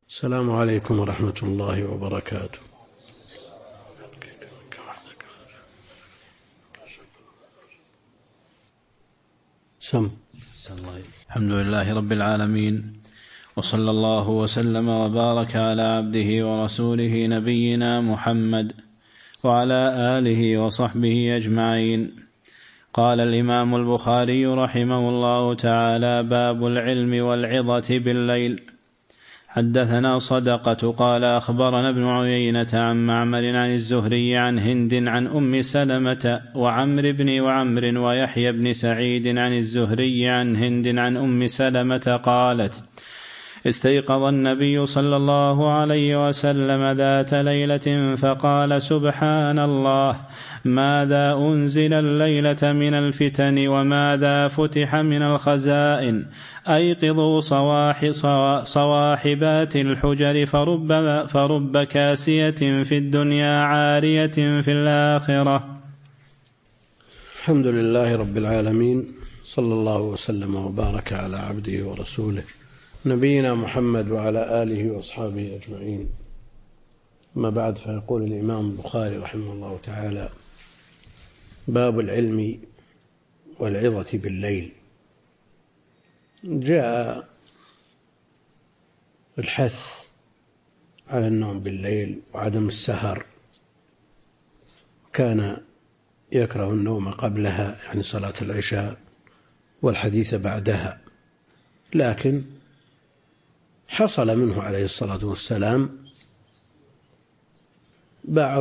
السلام عليكم ورحمة الله وبركاته. الحمد لله رب العالمين، وصلى الله وسلم وبارك على عبده ورسوله نبينا محمد وعلى آله وصحبه أجمعين. قال الإمام البخاري رحمه الله تعالى: باب العلم والعظة بالليل. حدثنا صدقة قال أخبرنا ابن عيينة عن معمر عن الزهري عن هند عن أم سلمة وعمر ويحيى بن سعيد عن الزهري عن هند عن أم سلمة قالت: استيقظ النبي صلى الله عليه وسلم ذات ليلة فقال: سبحان الله، ماذا أنزل الليلة من الفتن وماذا فتح من الخزائن؟ أيقظوا صواحبات الحجر فرب كاسية في الدنيا عارية في الآخرة. الحمد لله رب العالمين، صلى الله وسلم وبارك على عبده ورسوله نبينا محمد وعلى آله وأصحابه أجمعين. أما بعد، فيقول الإمام البخاري رحمه الله تعالى: باب العلم والعظة بالليل. جاء الحث على النوم بالليل وعدم السهر، كان يكره النوم قبلها، يعني صلاة العشاء، والحديث بعدها، لكن حصل منه عليه الصلاة والسلام بعض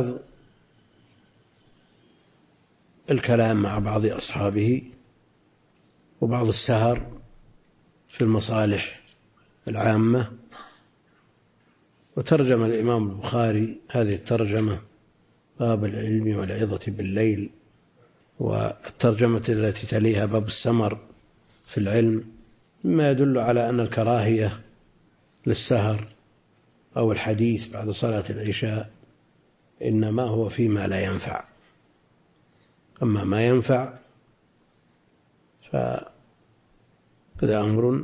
الكلام مع بعض أصحابه وبعض السهر في المصالح العامة، وترجم الإمام البخاري هذه الترجمة: باب العلم والعظة بالليل. والترجمة التي تليها: باب السمر في العلم، مما يدل على أن الكراهية للسهر أو الحديث بعد صلاة العشاء إنما هو فيما لا ينفع، أما ما ينفع فهذا أمر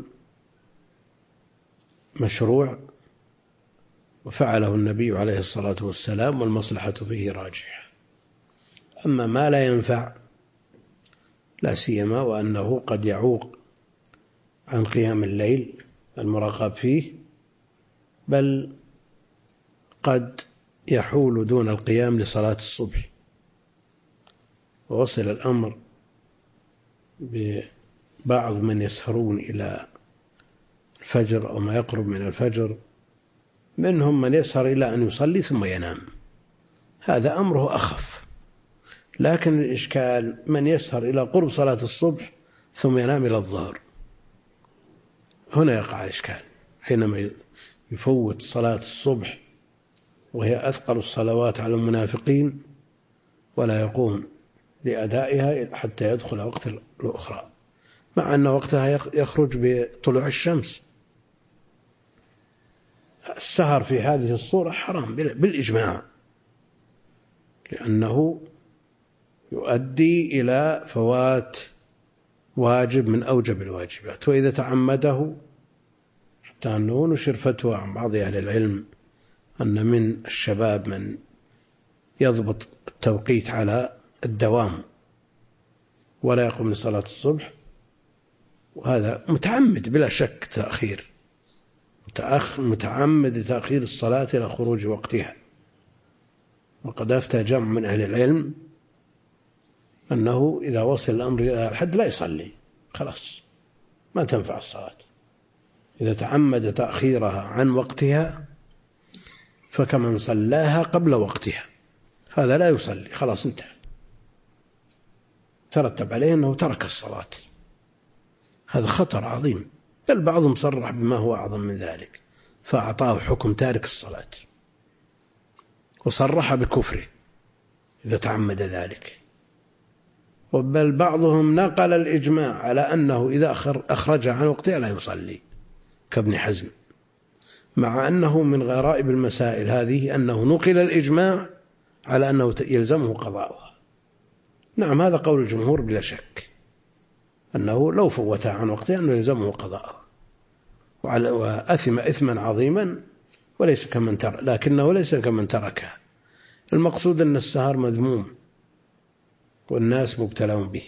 مشروع وفعله النبي عليه الصلاة والسلام، والمصلحة فيه راجحة. أما ما لا ينفع، لا سيما وأنه قد يعوق عن قيام الليل المرغب فيه، بل قد يحول دون القيام لصلاة الصبح. ووصل الأمر ببعض من يسهرون إلى الفجر أو ما يقرب من الفجر، منهم من يسهر إلى أن يصلي ثم ينام، هذا أمره أخف. لكن الإشكال من يسهر إلى قرب صلاة الصبح ثم ينام إلى الظهر، هنا يقع الإشكال، حينما يفوت صلاة الصبح وهي أثقل الصلوات على المنافقين ولا يقوم لأدائها حتى يدخل وقت الأخرى، مع أن وقتها يخرج بطلوع الشمس. السهر في هذه الصورة حرام بالإجماع، لأنه يؤدي إلى فوات واجب من أوجب الواجبات. وإذا تعمده، حتى أنه نشر فتوى عن بعض أهل العلم أن من الشباب من يضبط التوقيت على الدوام ولا يقوم لصلاة الصبح، وهذا متعمد بلا شك تأخير، متعمد تأخير الصلاة إلى خروج وقتها. وقد أفتى جمع من أهل العلم أنه إذا وصل الأمر إلى الحد لا يصلي، خلاص ما تنفع الصلاة. إذا تعمد تأخيرها عن وقتها فكمن صلاها قبل وقتها، هذا لا يصلي، خلاص انتهى، ترتب عليه أنه ترك الصلاة. هذا خطر عظيم، بل بعضهم صرح بما هو أعظم من ذلك، فأعطاه حكم تارك الصلاة، وصرح بكفره إذا تعمد ذلك. بل بعضهم نقل الإجماع على أنه إذا أخرج عن وقتها لا يصلي، كابن حزم، مع أنه من غرائب المسائل هذه أنه نقل الإجماع على أنه يلزمه قضاؤها. نعم، هذا قول الجمهور بلا شك، أنه لو فوتها عن وقتها أنه يلزمه قضاؤها، وأثم إثما عظيما لكنه ليس كمن تركه. المقصود أن السهر مذموم والناس مبتلون به،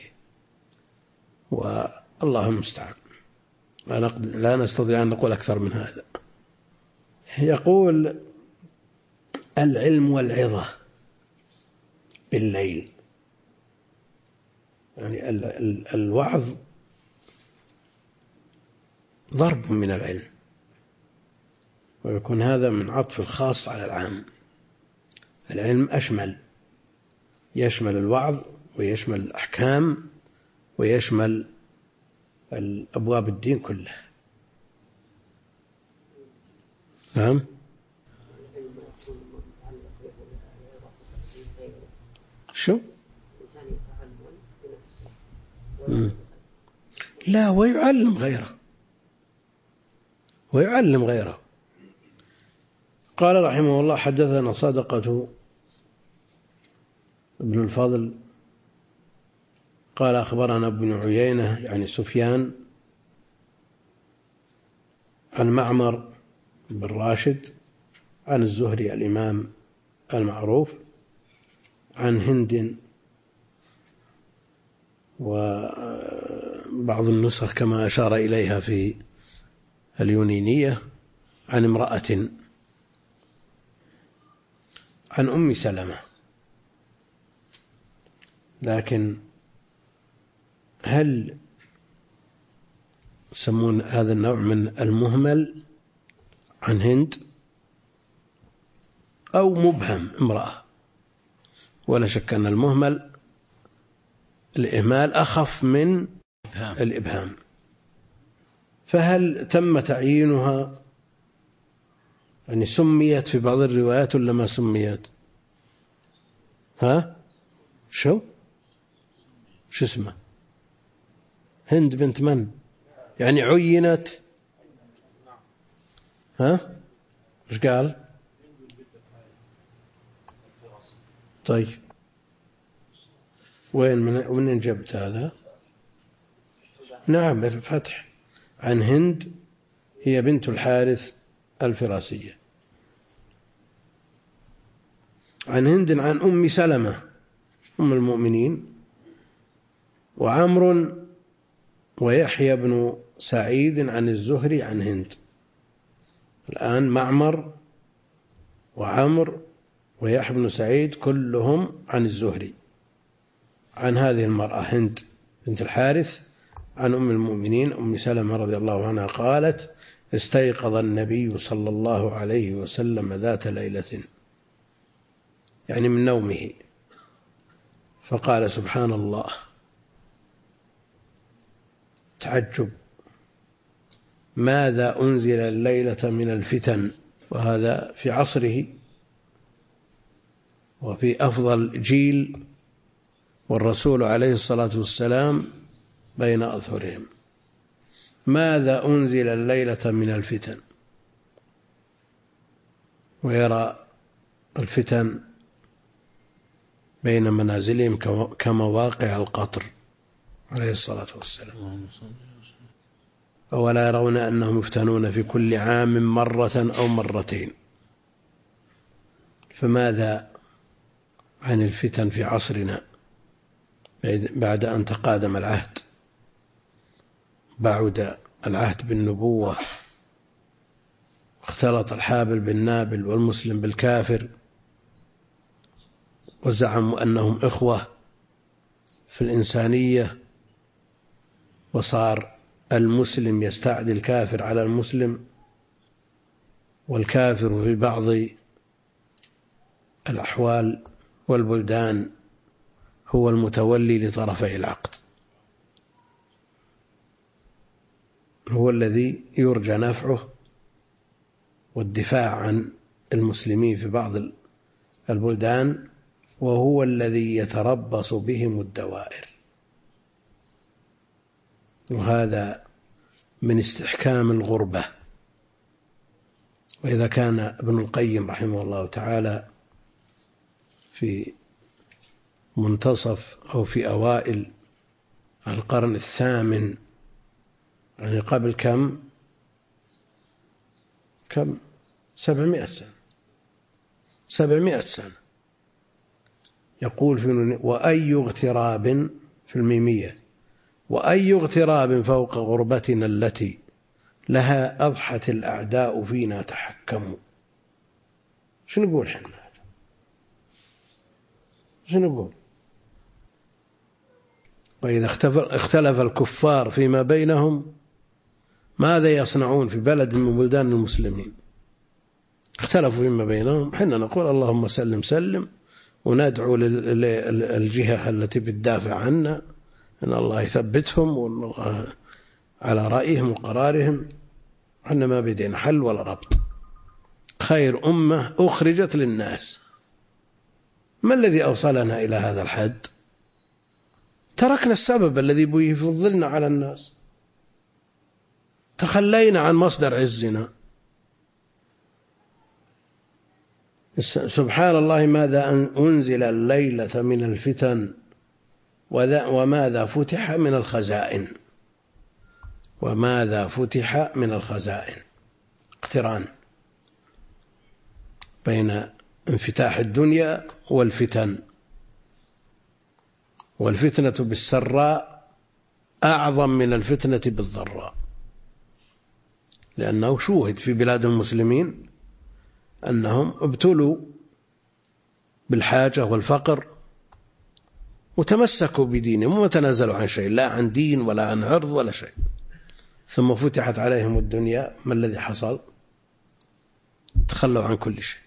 والله المستعان، لا نستطيع أن نقول أكثر من هذا. يقول: العلم والعظة بالليل، يعني الوعظ ضرب من العلم، ويكون هذا من عطف الخاص على العام. العلم أشمل، يشمل الوعظ ويشمل الأحكام ويشمل أبواب الدين كله. نعم. شو؟ لا، ويعلم غيره. قال رحمه الله: حدثنا صدقة ابن الفضل قال أخبرنا ابن عيينة يعني سفيان عن معمر بن راشد عن الزهري الإمام المعروف عن هند، وبعض النسخ كما أشار إليها في اليونينية عن امرأة عن أم سلمة. لكن هل يسمون هذا النوع من المهمل عن هند أو مبهم امرأة؟ ولا شك أن المهمل الإهمال أخف من الإبهام. فهل تم تعيينها، يعني سميت في بعض الروايات ولا ما سميت؟ شو اسمه؟ هند بنت من؟ يعني عينت؟ ايش قال؟ طيب، وين جبت هذا؟ نعم، بالفتح، عن هند هي بنت الحارث الفراسية، عن هند عن أم سلمة أم المؤمنين، وعمر ويحيى بن سعيد عن الزهري عن هند. الآن معمر وعمر ويحيى بن سعيد كلهم عن الزهري عن هذه المرأة هند بنت الحارث عن أم المؤمنين أم سلمة رضي الله عنها قالت: استيقظ النبي صلى الله عليه وسلم ذات ليلة، يعني من نومه، فقال: سبحان الله، تعجب، ماذا أنزل الليلة من الفتن؟ وهذا في عصره وفي أفضل جيل، والرسول عليه الصلاة والسلام بين أظهرهم. ماذا أنزل الليلة من الفتن؟ ويرى الفتن بين منازلهم كمواقع القطر عليه الصلاة والسلام. أولا يرون أنهم يفتنون في كل عام مرة أو مرتين، فماذا عن الفتن في عصرنا بعد أن تقادم العهد، بعد العهد بالنبوة، اختلط الحابل بالنابل والمسلم بالكافر، وزعموا أنهم إخوة في الإنسانية، وصار المسلم يستعدي الكافر على المسلم، والكافر في بعض الأحوال والبلدان هو المتولي لطرفي العقد، هو الذي يرجى نفعه والدفاع عن المسلمين في بعض البلدان، وهو الذي يتربص بهم الدوائر. وهذا من استحكام الغربة. وإذا كان ابن القيم رحمه الله تعالى في منتصف أو في أوائل القرن الثامن، يعني قبل كم 700 سنة. يقول وأي اغتراب في الميمية، وأي اغتراب فوق غربتنا التي لها أضحت الأعداء فينا تحكموا. شو نقول حنا؟ شو نقول؟ وإذا اختلف الكفار فيما بينهم ماذا يصنعون في بلد من بلدان المسلمين؟ اختلفوا فيما بينهم، حنا نقول اللهم سلم سلم، وندعو للجهة التي بتدافع عنا أن الله يثبتهم وأن الله على رأيهم وقرارهم. حنا ما بدينا حل ولا ربط، خير أمة أخرجت للناس. ما الذي أوصلنا إلى هذا الحد؟ تركنا السبب الذي به يفضلنا على الناس، تخلينا عن مصدر عزنا. سبحان الله، ماذا أنزل الليلة من الفتن وماذا فتح من الخزائن. وماذا فتح من الخزائن، اقتران بين انفتاح الدنيا والفتن. والفتنة بالسراء أعظم من الفتنة بالضراء، لأنه شوهد في بلاد المسلمين أنهم ابتلوا بالحاجة والفقر وتمسكوا بدينهم وما تنازلوا عن شيء، لا عن دين ولا عن عرض ولا شيء. ثم فتحت عليهم الدنيا، ما الذي حصل؟ تخلوا عن كل شيء.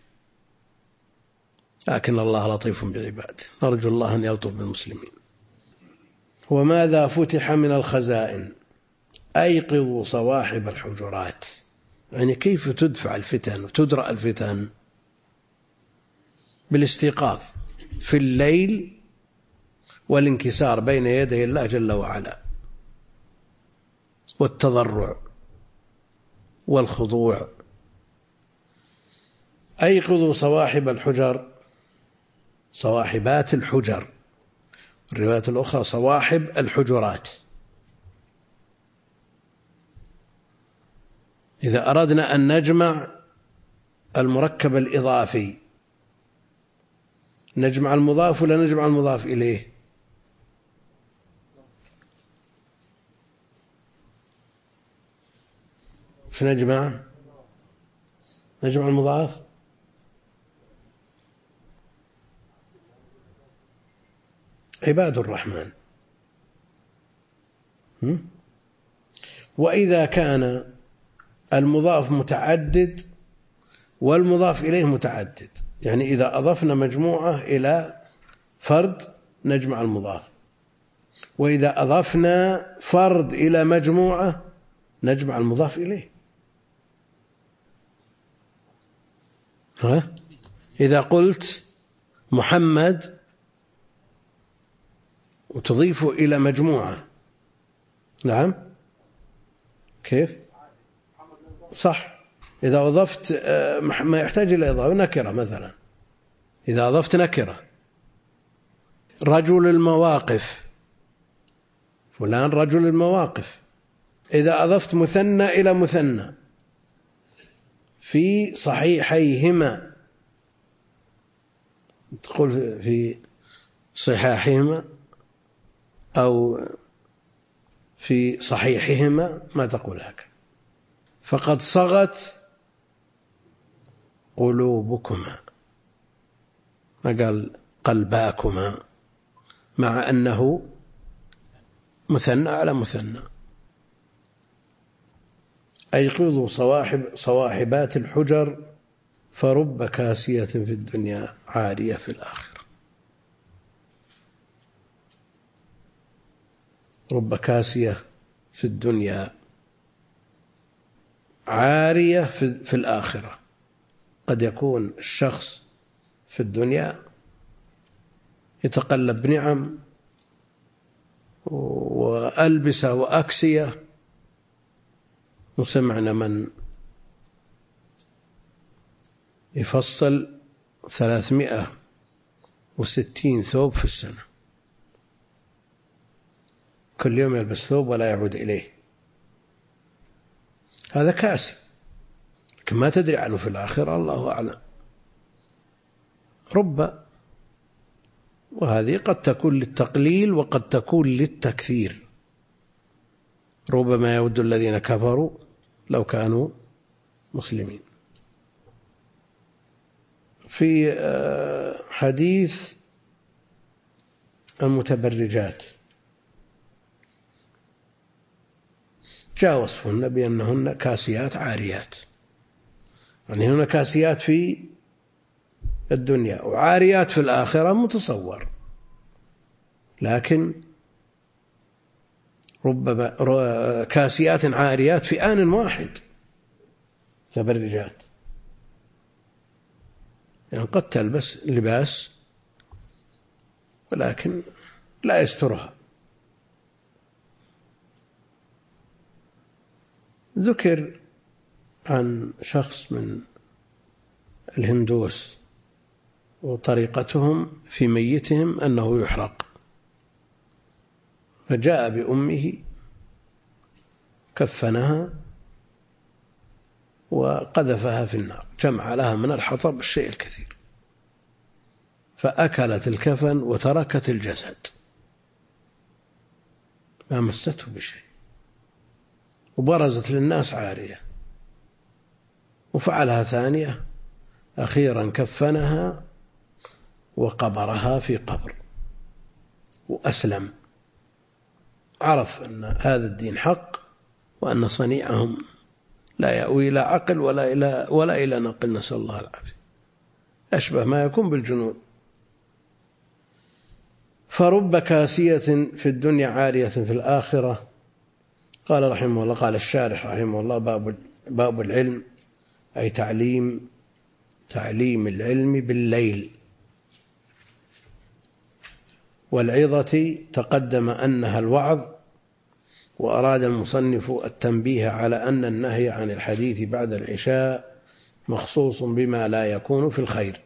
لكن الله لطيف بعباده، نرجو الله أن يلطف بالمسلمين. وماذا فتح من الخزائن، أيقظوا صواحب الحجرات. يعني كيف تدفع الفتن وتدرأ الفتن؟ بالاستيقاظ في الليل والانكسار بين يدي الله جل وعلا، والتضرع والخضوع. أيقظوا صواحب الحجر، صواحبات الحجر، الروايات الأخرى صواحب الحجرات. إذا أردنا أن نجمع المركب الإضافي، نجمع المضاف ولا نجمع المضاف إليه؟ نجمع المضاف. عباد الرحمن. وإذا كان المضاف متعدد والمضاف إليه متعدد، يعني إذا أضفنا مجموعة إلى فرد نجمع المضاف، وإذا أضفنا فرد إلى مجموعة نجمع المضاف إليه. إذا قلت محمد وتضيفه إلى مجموعة، نعم كيف؟ صح. إذا أضفت ما يحتاج إلى إضافة، نكرة مثلا، إذا أضفت نكرة، رجل المواقف، فلان رجل المواقف. إذا أضفت مثنى إلى مثنى، في صحيحيهما، تقول في صحاحهما أو في صحيحهما، ما تقول هكذا. فقد صغت قلوبكما، ما قال قلباكما، مع أنه مثنى على مثنى. أيقظوا صواحبات الحجر، فرب كاسية في الدنيا عارية في الآخرة. رب كاسية في الدنيا عارية في الآخرة. قد يكون الشخص في الدنيا يتقلب بنعم وألبسة وأكسية، وسمعنا من يفصل 360 ثوب في السنة، كل يوم يلبس ثوب ولا يعود إليه. هذا كاسي. لكن ما تدري عنه في الآخرة، الله أعلم. رب، وهذه قد تكون للتقليل وقد تكون للتكثير. ربما يود الذين كفروا لو كانوا مسلمين. في حديث المتبرجات جاء وصفهن بأنهن كاسيات عاريات، يعني هنا كاسيات في الدنيا وعاريات في الآخرة متصور، لكن ربما كاسيات عاريات في آن واحد متبرجات، يعني قد تلبس لباس ولكن لا يسترها. ذكر عن شخص من الهندوس وطريقتهم في ميتهم أنه يحرق، فجاء بأمه كفنها وقذفها في النار، جمع لها من الحطب الشيء الكثير، فأكلت الكفن وتركت الجسد، ما مسته بشيء، وبرزت للناس عارية. وفعلها ثانية، أخيرا كفنها وقبرها في قبر وأسلم، عرف أن هذا الدين حق وأن صنيعهم لا يأوي إلى عقل ولا إلى نقل، نسأل الله العافية، أشبه ما يكون بالجنون. فرب كاسية في الدنيا عارية في الآخرة. قال رحمه الله، قال الشارح رحمه الله: باب العلم، أي تعليم العلم بالليل. والعظة تقدم أنها الوعظ، وأراد المصنف التنبيه على أن النهي عن الحديث بعد العشاء مخصوص بما لا يكون في الخير.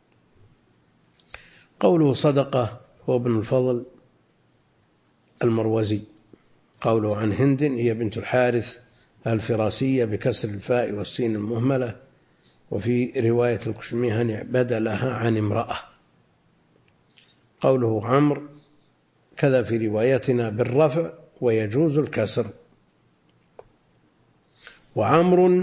قوله صدقة هو ابن الفضل المروزي. قوله عن هند هي بنت الحارث الفراسية بكسر الفاء والسين المهملة، وفي رواية الكشميهني بدلها عن امرأة. قوله عمرو كذا في روايتنا بالرفع ويجوز الكسر. وعمرو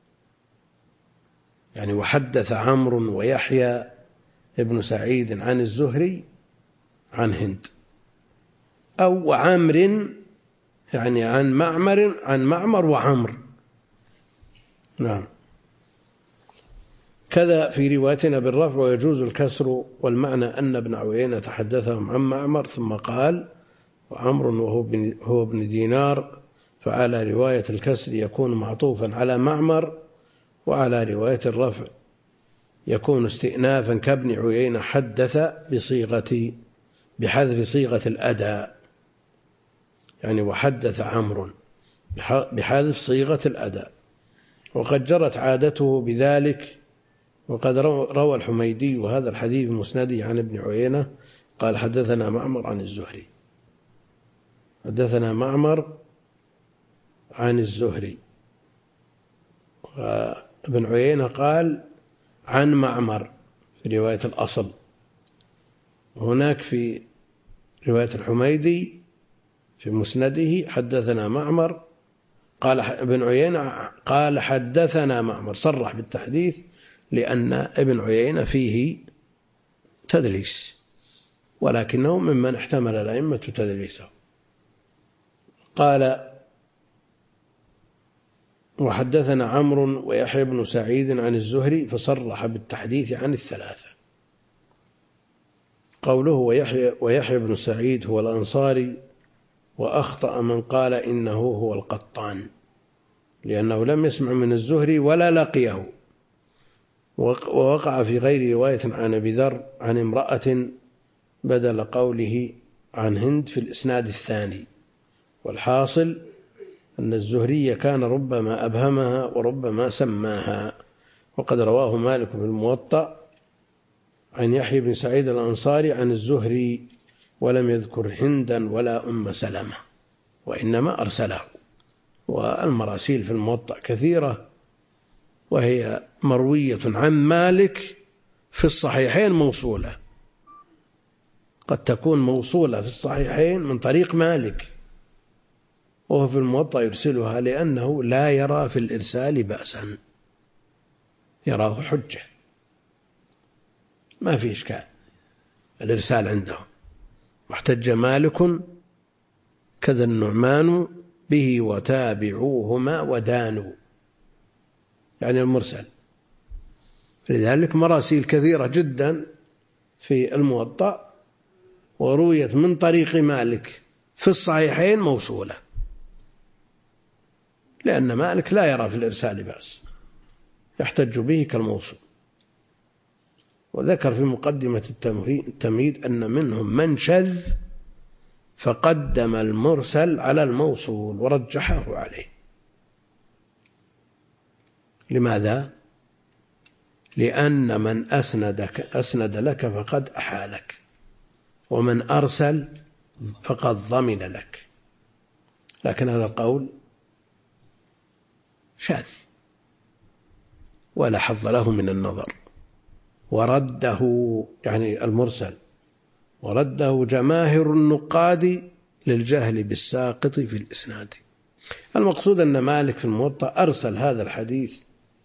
يعني وحدث عمرو ويحيى ابن سعيد عن الزهري عن هند، أو عمرو يعني عن معمر وعمر. نعم. كذا في روايتنا بالرفع ويجوز الكسر، والمعنى أن ابن عيينة تحدثهم عن معمر ثم قال وعمر وهو ابن دينار، فعلى رواية الكسر يكون معطوفا على معمر، وعلى رواية الرفع يكون استئنافا كابن عيينة حدث بحذف صيغة الأداء، يعني وحدث عمرو بحذف صيغة الأداء، وقد جرت عادته بذلك. وقد روى الحميدي وهذا الحديث مسندي عن ابن عيينة قال حدثنا معمر عن الزهري، حدثنا معمر عن الزهري، وابن عيينة قال عن معمر في رواية الأصل. هناك في رواية الحميدي في مسنده حدثنا معمر، قال ابن عيينة قال حدثنا معمر، صرح بالتحديث لأن ابن عيينة فيه تدليس، ولكنه ممن احتمل الأئمة تدليسه. قال وحدثنا عمرو ويحيى بن سعيد عن الزهري، فصرح بالتحديث عن الثلاثة. قوله ويحيى بن سعيد هو الأنصاري، وأخطأ من قال إنه هو القطان، لأنه لم يسمع من الزهري ولا لقيه، ووقع في غير رواية عن أبي ذر عن امرأة بدل قوله عن هند في الإسناد الثاني. والحاصل أن الزهري كان ربما أبهمها وربما سماها. وقد رواه مالك في الموطأ عن يحيى بن سعيد الأنصاري عن الزهري، ولم يذكر هندا ولا أم سلمة، وإنما أرسله. والمراسيل في الموطأ كثيرة، وهي مروية عن مالك في الصحيحين موصولة، قد تكون موصولة في الصحيحين من طريق مالك وهو في الموطأ يرسلها لأنه لا يرى في الإرسال بأسا، يراه حجة، ما في إشكال الإرسال عنده. واحتج مالك كذا النعمان به وتابعوهما ودانوا، يعني المرسل. لذلك مراسيل كثيرة جدا في الموطأ ورويت من طريق مالك في الصحيحين موصولة، لأن مالك لا يرى في الإرسال بأس، يحتج به كالموصول. وذكر في مقدمة التمهيد أن منهم من شذ فقدم المرسل على الموصول ورجحه عليه. لماذا؟ لأن من أسند لك فقد أحالك، ومن أرسل فقد ضمن لك. لكن هذا القول شاذ ولا حظ له من النظر، ورده يعني المرسل ورده جماهر النقاد للجهل بالساقط في الإسناد. المقصود أن مالك في الموطأ أرسل هذا الحديث،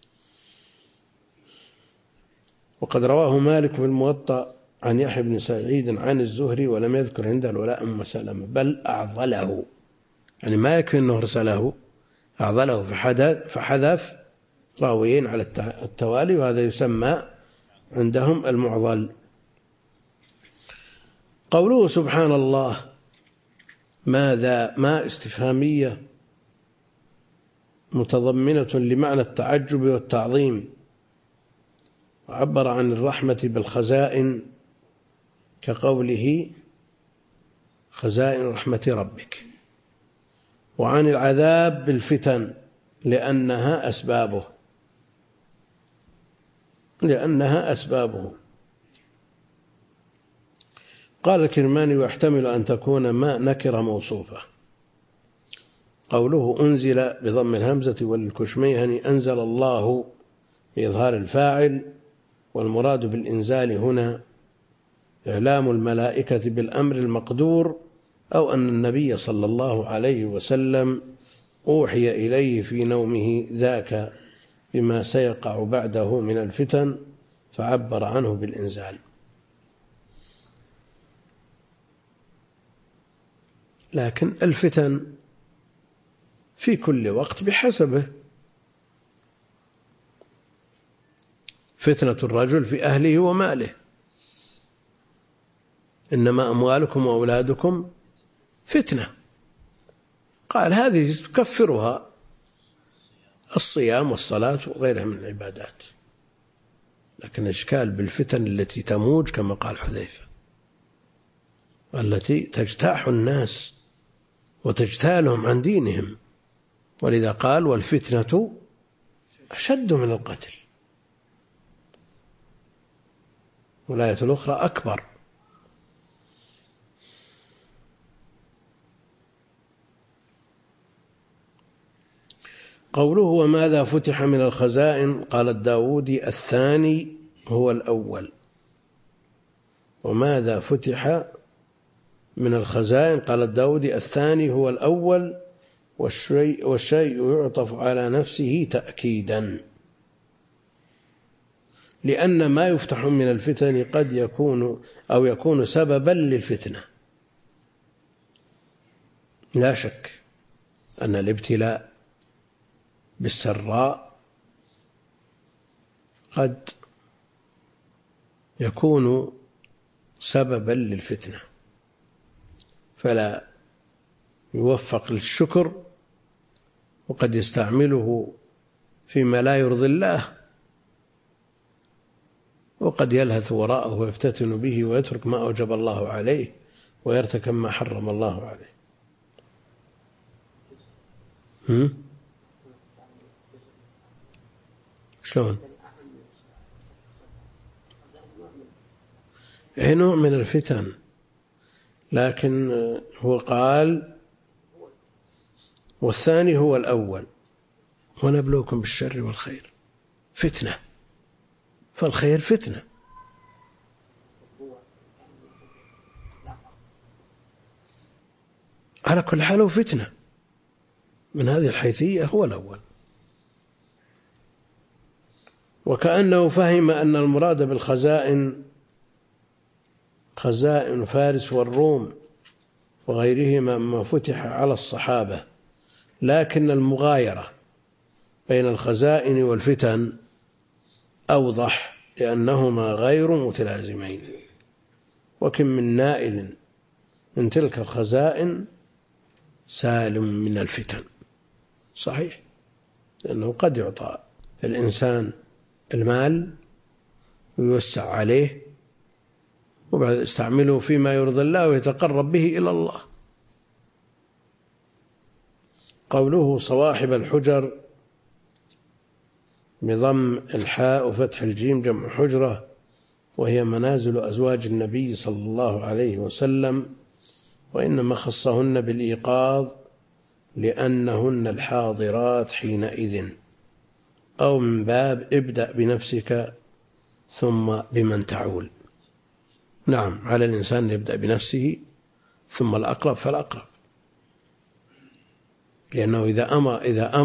وقد رواه مالك في الموطأ عن يحيى بن سعيد عن الزهري ولم يذكر عنده الولاء أم سلمة، بل أعضله، يعني ما يكفي أنه أرسله، أعضله فحذف راويين على التوالي، وهذا يسمى عندهم المعضل. قوله سبحان الله ماذا ما استفهامية متضمنة لمعنى التعجب والتعظيم، وعبر عن الرحمة بالخزائن كقوله خزائن رحمة ربك، وعن العذاب بالفتن لأنها أسبابه. قال الكرماني ويحتمل أن تكون ما نكرة موصوفة. قوله أنزل بضم الهمزة والكشميهني أنزل الله بإظهار الفاعل، والمراد بالإنزال هنا إعلام الملائكة بالأمر المقدور، أو أن النبي صلى الله عليه وسلم أوحي إليه في نومه ذاك بما سيقع بعده من الفتن فعبر عنه بالإنزال. لكن الفتن في كل وقت بحسبه، فتنة الرجل في أهله وماله، إنما أموالكم وأولادكم فتنة. قال هذه تكفرها الصيام والصلاة وغيرها من العبادات، لكن الإشكال بالفتن التي تموج كما قال حذيفة، التي تجتاح الناس وتجتالهم عن دينهم، ولذا قال والفتنة أشد من القتل، والآية الأخرى أكبر. قوله وماذا فتح من الخزائن، قال الداودي الثاني هو الأول. وماذا فتح من الخزائن قال الداودي الثاني هو الأول، والشيء يعطف على نفسه تأكيدا، لأن ما يفتح من الفتن قد يكون سببا للفتنة. لا شك أن الابتلاء بالسراء قد يكون سببا للفتنة، فلا يوفق للشكر، وقد يستعمله فيما لا يرضي الله، وقد يلهث وراءه ويفتتن به ويترك ما أوجب الله عليه ويرتكب ما حرم الله عليه. شلون؟ نوع من الفتن، لكن هو قال والثاني هو الأول ونبلوكم بالشر والخير. فتنة، فالخير فتنة. على كل حال هو فتنة من هذه الحيثية هو الأول. وكأنه فهم أن المراد بالخزائن خزائن فارس والروم وغيرهما مما فتح على الصحابة، لكن المغايرة بين الخزائن والفتن أوضح لأنهما غير متلازمين. وكم من نائل من تلك الخزائن سالم من الفتن. صحيح، لأنه قد يعطى الإنسان المال ويوسع عليه وبعد يستعمله فيما يرضي الله ويتقرب به إلى الله. قوله صواحب الحجر بضم الحاء وفتح الجيم جمع حجرة، وهي منازل أزواج النبي صلى الله عليه وسلم، وإنما خصهن بالإيقاظ لأنهن الحاضرات حينئذ، أو من باب ابدأ بنفسك ثم بمن تعول. نعم، على الإنسان يبدأ بنفسه ثم الأقرب فالأقرب، لأنه إذا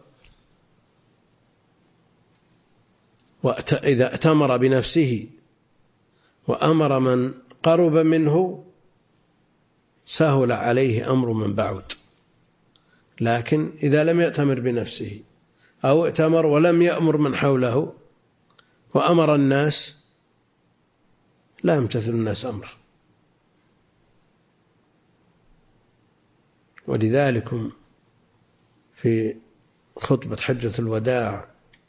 أتمر بنفسه وأمر من قرب منه سهل عليه أمر من بعد. لكن إذا لم يأتمر بنفسه أو ائتمر ولم يأمر من حوله وأمر الناس لا يمتثل الناس أمره. ولذلك في خطبة حجة الوداع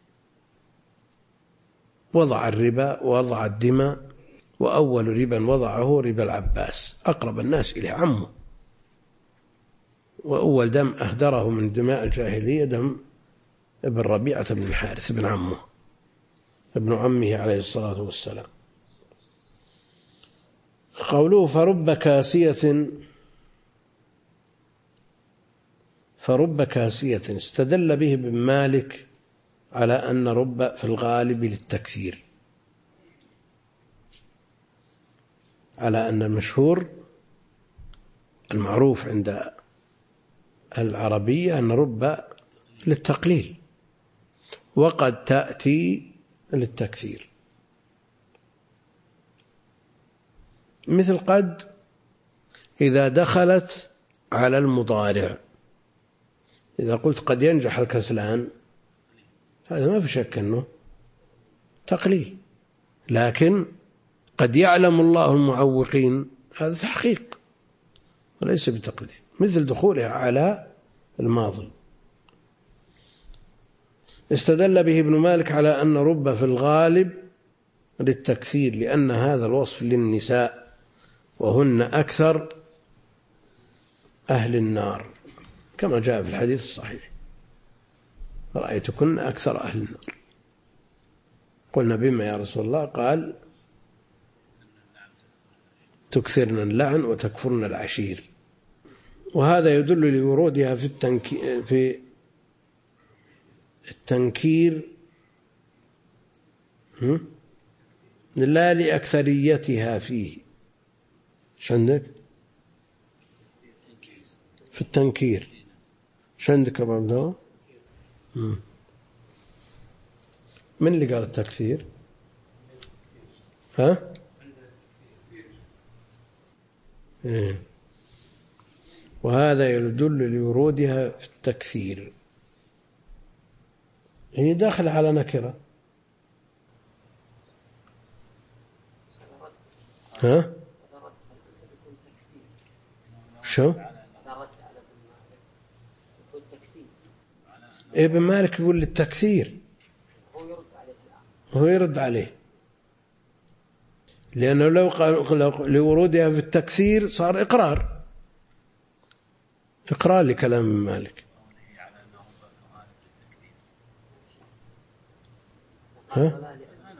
وضع الربا ووضع الدماء، وأول ربا وضعه ربا العباس أقرب الناس إليه عمه، وأول دم أهدره من دماء الجاهلية دم ابن ربيعة بن الحارث بن عمه ابن عمه عليه الصلاة والسلام. قوله فرب كاسية استدل به ابن مالك على أن رب في الغالب للتكثير، على أن المشهور المعروف عند العربية أن رب للتقليل، وقد تأتي للتكثير، مثل قد إذا دخلت على المضارع. إذا قلت قد ينجح الكسلان هذا ما في شك أنه تقليل، لكن قد يعلم الله المعوقين هذا تحقيق وليس بتقليل، مثل دخولها على الماضي. استدل به ابن مالك على أن رب في الغالب للتكثير، لأن هذا الوصف للنساء وهن أكثر أهل النار، كما جاء في الحديث الصحيح رأيتكن أكثر أهل النار. قلنا بما يا رسول الله؟ قال تكثرن اللعن وتكفرن العشير. وهذا يدل لورودها في التنكير لا لأكثريتها فيه. شندك في التنكير شندك رمضان من اللي قال التكثير؟ ها؟ إيه. وهذا يدل لورودها في التكثير، هي داخل على نكرة. ها؟ شو؟ ابن مالك يقول للتكثير، هو يرد عليه، لأنه لو قال لورودها في التكثير صار إقرار لكلام ابن مالك. ها؟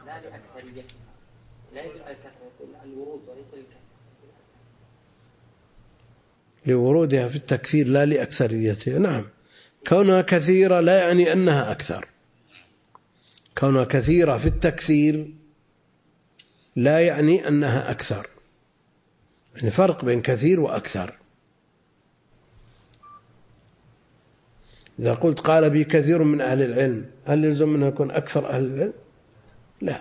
لورودها في التكثير لا لأكثريتها. نعم، كونها كثيرة لا يعني أنها أكثر، كونها كثيرة في التكثير لا يعني أنها أكثر، يعني فرق بين كثير وأكثر. إذا قلت قال بي كثير من أهل العلم، هل يلزم منه يكون أكثر أهل العلم؟ لا.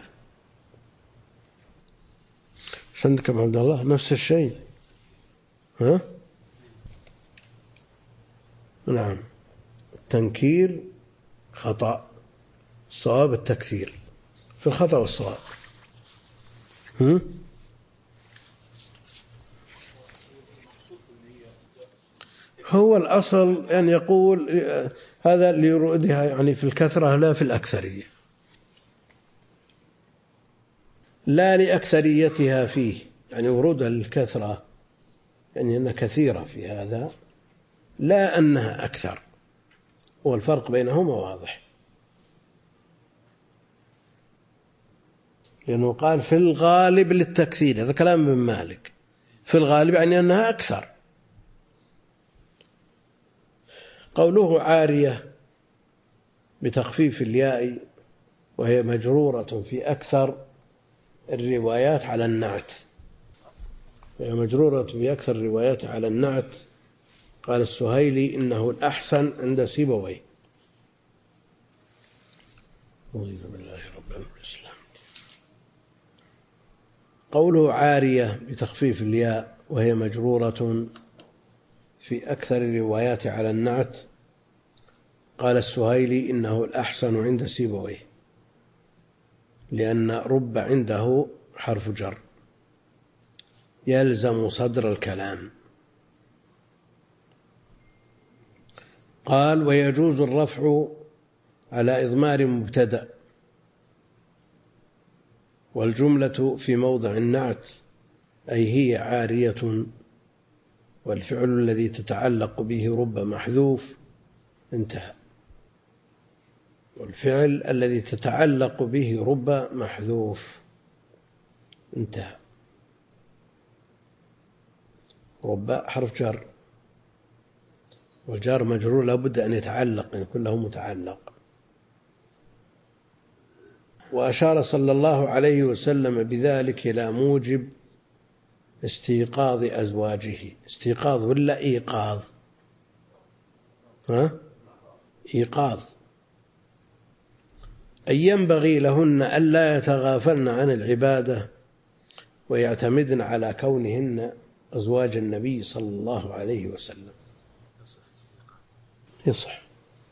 عندكم عبد الله نفس الشيء؟ ها؟ نعم، التنكير خطأ، الصواب التكثير في الخطأ والصواب. هو الأصل أن يقول هذا ليرودها يعني في الكثرة لا في الأكثرية، لا لأكثريتها فيه، يعني ورودها للكثرة يعني أنها كثيرة في هذا، لا أنها أكثر، والفرق بينهما واضح. لأنه قال في الغالب للتكثير، هذا كلام ابن مالك، في الغالب يعني أنها أكثر. قوله عارية بتخفيف الياء وهي مجرورة في أكثر الروايات على النعت، وهي مجرورة في أكثر الروايات على النعت. قال السهيلي إنه الأحسن عند سيبويه. رضي بالله رب الإسلام. قوله عارية بتخفيف الياء وهي مجرورة في أكثر الروايات على النعت، قال السهيلي إنه الأحسن عند سيبويه، لأن رب عنده حرف جر يلزم صدر الكلام. قال ويجوز الرفع على إضمار مبتدأ، والجملة في موضع النعت أي هي عارية، والفعل الذي تتعلق به رب محذوف. انتهى. والفعل الذي تتعلق به رب محذوف. انتهى. رب حرف جر، والجار مجرور لابد أن يتعلق، يعني كله متعلق. وأشار صلى الله عليه وسلم بذلك إلى موجب استيقاظ أزواجه. استيقاظ ولا إيقاظ؟ إيقاظ. أن ينبغي لهن ألا يتغافلن عن العبادة ويعتمدن على كونهن أزواج النبي صلى الله عليه وسلم. يصح،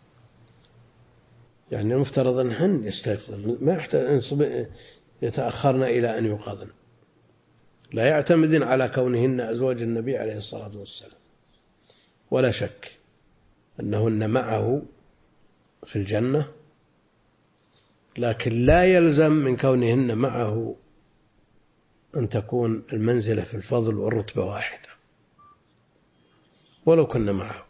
يعني المفترض أنهن يستيقظن، ما يحتاج يتأخرن إلى أن يوقظن. لا يعتمدن على كونهن أزواج النبي عليه الصلاة والسلام، ولا شك أنهن معه في الجنة، لكن لا يلزم من كونهن معه أن تكون المنزلة في الفضل والرتبة واحدة ولو كنا معه.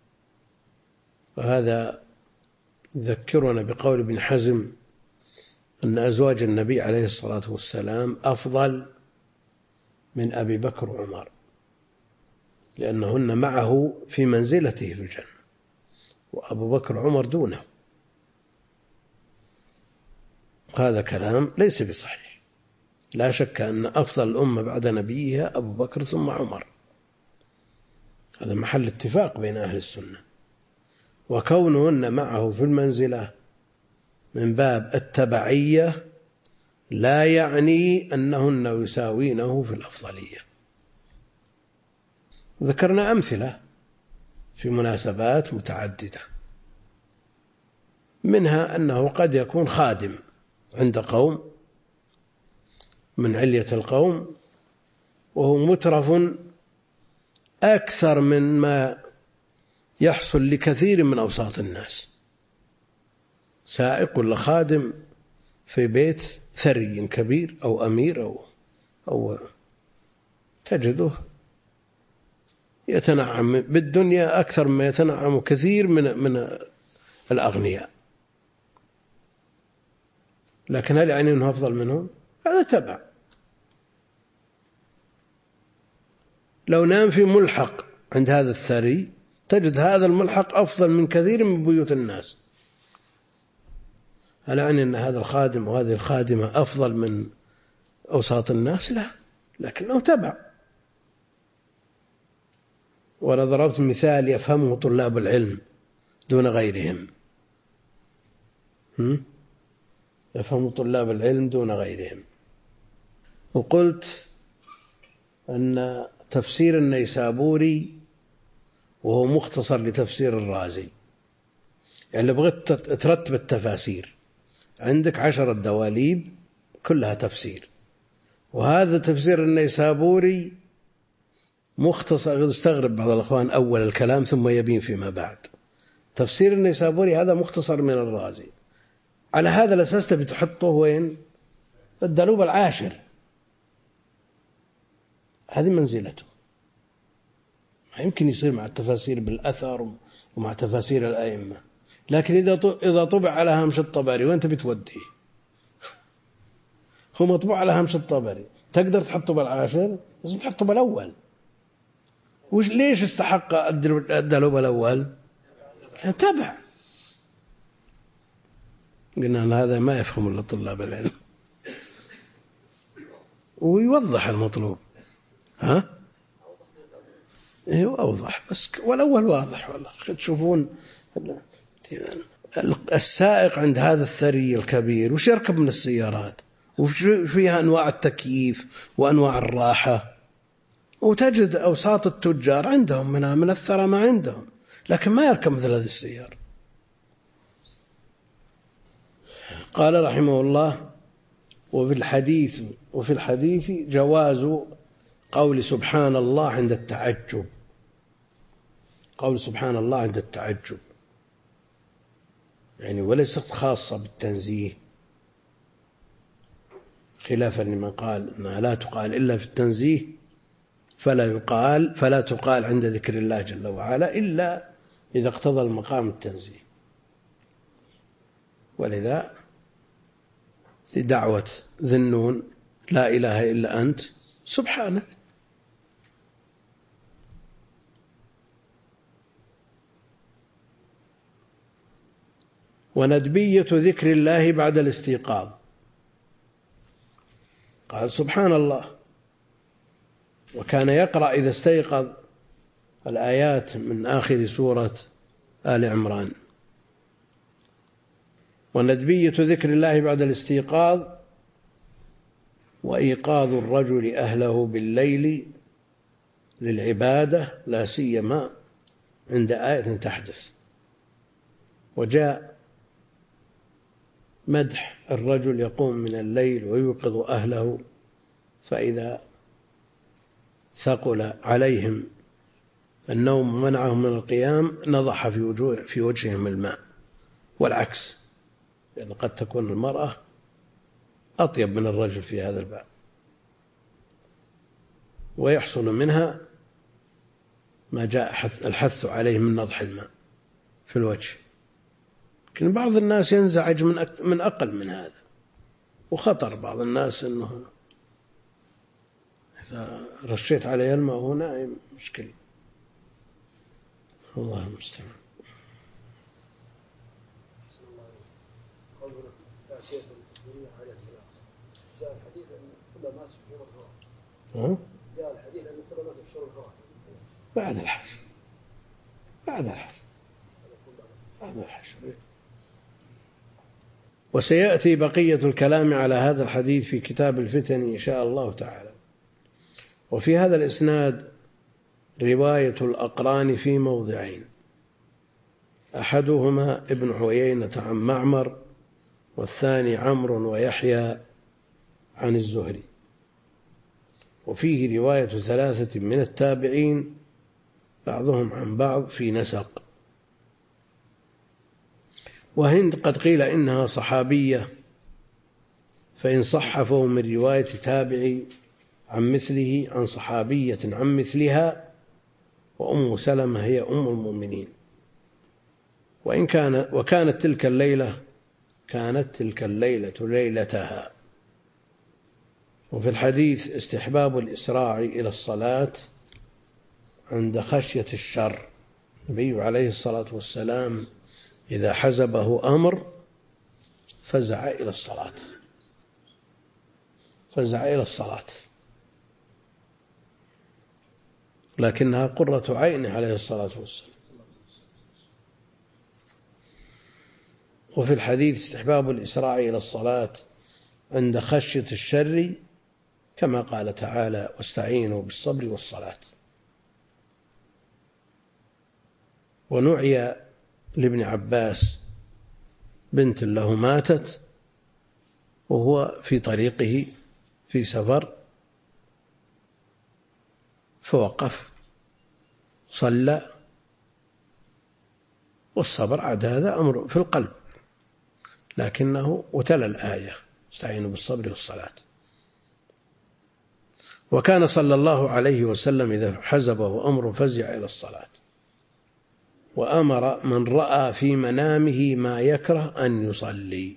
وهذا يذكرنا بقول ابن حزم أن أزواج النبي عليه الصلاة والسلام أفضل من أبي بكر وعمر، لأنهن معه في منزلته في الجنة، وأبو بكر وعمر دونه. هذا كلام ليس بصحيح. لا شك أن أفضل الأمة بعد نبيها أبو بكر ثم عمر، هذا محل اتفاق بين أهل السنة. وكونهن معه في المنزلة من باب التبعية لا يعني أنهن يساوينه في الأفضلية. ذكرنا أمثلة في مناسبات متعددة، منها أنه قد يكون خادم عند قوم من علية القوم، وهو مترف أكثر من ما يحصل لكثير من أوساط الناس. سائق ولا خادم في بيت ثري كبير أو أمير أو تجده يتنعم بالدنيا أكثر مما يتنعم كثير من الأغنياء، لكن هل يعني أنه أفضل منهم؟ هذا تبع. لو نام في ملحق عند هذا الثري تجد هذا الملحق أفضل من كثير من بيوت الناس، هل أعني أن هذا الخادم وهذه الخادمة أفضل من أوساط الناس؟ لا، لكنه تبع. وأنا ضربت مثال يفهمه طلاب العلم دون غيرهم، يفهم طلاب العلم دون غيرهم. وقلت أن تفسير النيسابوري وهو مختصر لتفسير الرازي، يعني لو بغيت ترتب التفاسير عندك 10 دواليب كلها تفسير، وهذا تفسير النيسابوري مختصر. استغرب بعض الأخوان أول الكلام ثم يبين فيما بعد. تفسير النيسابوري هذا مختصر من الرازي. على هذا الأساس تبي تحطه وين؟ الدلوب العاشر، هذه منزلته. ما يمكن يصير مع التفاسير بالأثر ومع تفاسير الأئمة. لكن إذا طبع على هامش الطبري وين تبي توديه؟ هو مطبوع على هامش الطبري، تقدر تحطه بالعاشر؟ لازم تحطه بالأول. ليش استحق الدلوب الأول؟ تبع. قلنا هذا ما يفهم إلا طلاب العلم، ويوضح المطلوب. ايوه أوضح، بس والأول واضح والله. تشوفون السائق عند هذا الثري الكبير وش يركب من السيارات، وفيها أنواع التكييف وأنواع الراحة، وتجد أوساط التجار عندهم من الثرى ما عندهم، لكن ما يركب مثل هذه السيارة. قال رحمه الله: وفي الحديث جواز قول سبحان الله عند التعجب. قول سبحان الله عند التعجب يعني وليست خاصة بالتنزيه، خلافا لمن قال أنها لا تقال إلا في التنزيه، فلا تقال عند ذكر الله جل وعلا إلا إذا اقتضى المقام التنزيه. ولذا لدعوة ذي النون لا إله إلا أنت سبحانك. وندبية ذكر الله بعد الاستيقاظ. قال سبحان الله، وكان يقرأ إذا استيقظ الآيات من آخر سورة آل عمران. وندبية ذكر الله بعد الاستيقاظ وإيقاظ الرجل أهله بالليل للعبادة، لا سيما عند آية تحدث. وجاء مدح الرجل يقوم من الليل ويوقظ أهله، فإذا ثقل عليهم النوم ومنعهم من القيام نضح في وجههم الماء، والعكس، لأن قد تكون المرأة أطيب من الرجل في هذا الباب، ويحصل منها ما جاء الحث عليه من نضح الماء في الوجه. لكن بعض الناس ينزعج من أقل من هذا، وخطر بعض الناس أنه إذا رشيت عليه الماء وهو نائم مشكلة. الله المستعان. جاء الحديث أن كل الناس يشربون الهواء. جاء الحديث أن كل الناس يشربون الهواء بعد الحشر. بعد الحشر. وسيأتي بقية الكلام على هذا الحديث في كتاب الفتن إن شاء الله تعالى. وفي هذا الإسناد رواية الأقران في موضعين: أحدهما ابن عيينة عن معمر، والثاني عمرو ويحيى عن الزهري. وفيه رواية 3 من التابعين بعضهم عن بعض في نسق. وهند قد قيل إنها صحابية، فإن صح فهو من رواية تابعي عن مثله عن صحابية عن مثلها، وأم سلمة هي أم المؤمنين. وكانت تلك الليلة ليلتها. وفي الحديث استحباب الإسراع إلى الصلاة عند خشية الشر. النبي عليه الصلاة والسلام إذا حزبه أمر فزع إلى الصلاة، لكنها قرة عين عليه الصلاة والسلام. وفي الحديث استحباب الإسراع إلى الصلاة عند خشية الشر، كما قال تعالى: واستعينوا بالصبر والصلاة. ونعي لابن عباس بنت له ماتت وهو في طريقه في سفر، فوقف صلى، والصبر عاد هذا أمر في القلب، لكنه وتلا الآية: استعينوا بالصبر والصلاة. وكان صلى الله عليه وسلم إذا حزبه أمر فزع إلى الصلاة، وأمر من رأى في منامه ما يكره أن يصلي،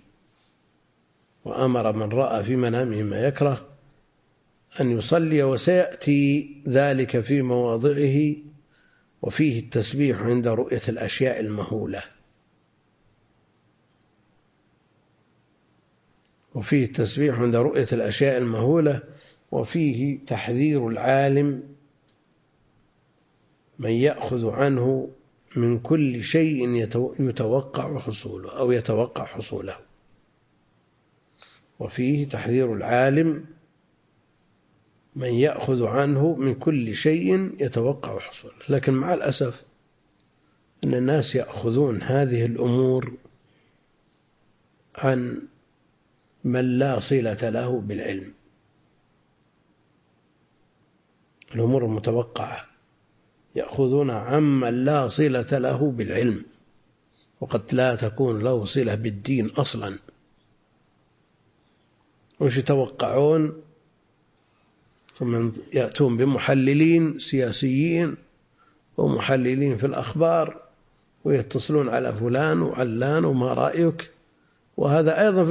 وسيأتي ذلك في مواضعه. وفيه التسبيح عند رؤية الأشياء المهولة، وفيه تحذير العالم من يأخذ عنه من كل شيء يتوقع حصوله، وفيه تحذير العالم من يأخذ عنه من كل شيء يتوقع حصوله. لكن مع الأسف أن الناس يأخذون هذه الأمور عن من لا صلة له بالعلم، الأمور المتوقعة يأخذون عمن لا صلة له بالعلم، وقد لا تكون له صلة بالدين أصلا. وش يتوقعون؟ ثم يأتون بمحللين سياسيين ومحللين في الأخبار، ويتصلون على فلان وعلان وما رأيك. وهذا أيضا في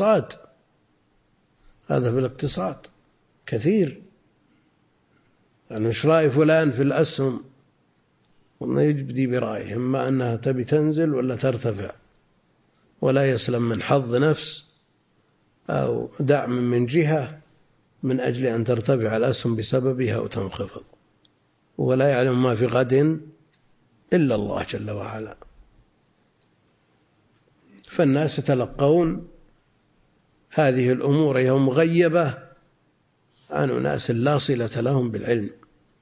الاقتصاد، كثير. يعني إيش رأي فلان في الأسهم، وما يجبدي برأيه، إما أنها تبي تنزل ولا ترتفع، ولا يسلم من حظ نفس أو دعم من جهة من أجل أن ترتفع الأسهم بسببها أو تنخفض، ولا يعلم ما في غد إلا الله جل وعلا. فالناس يتلقون هذه الأمور يوم مغيبة عن أناس لا صلة لهم بالعلم.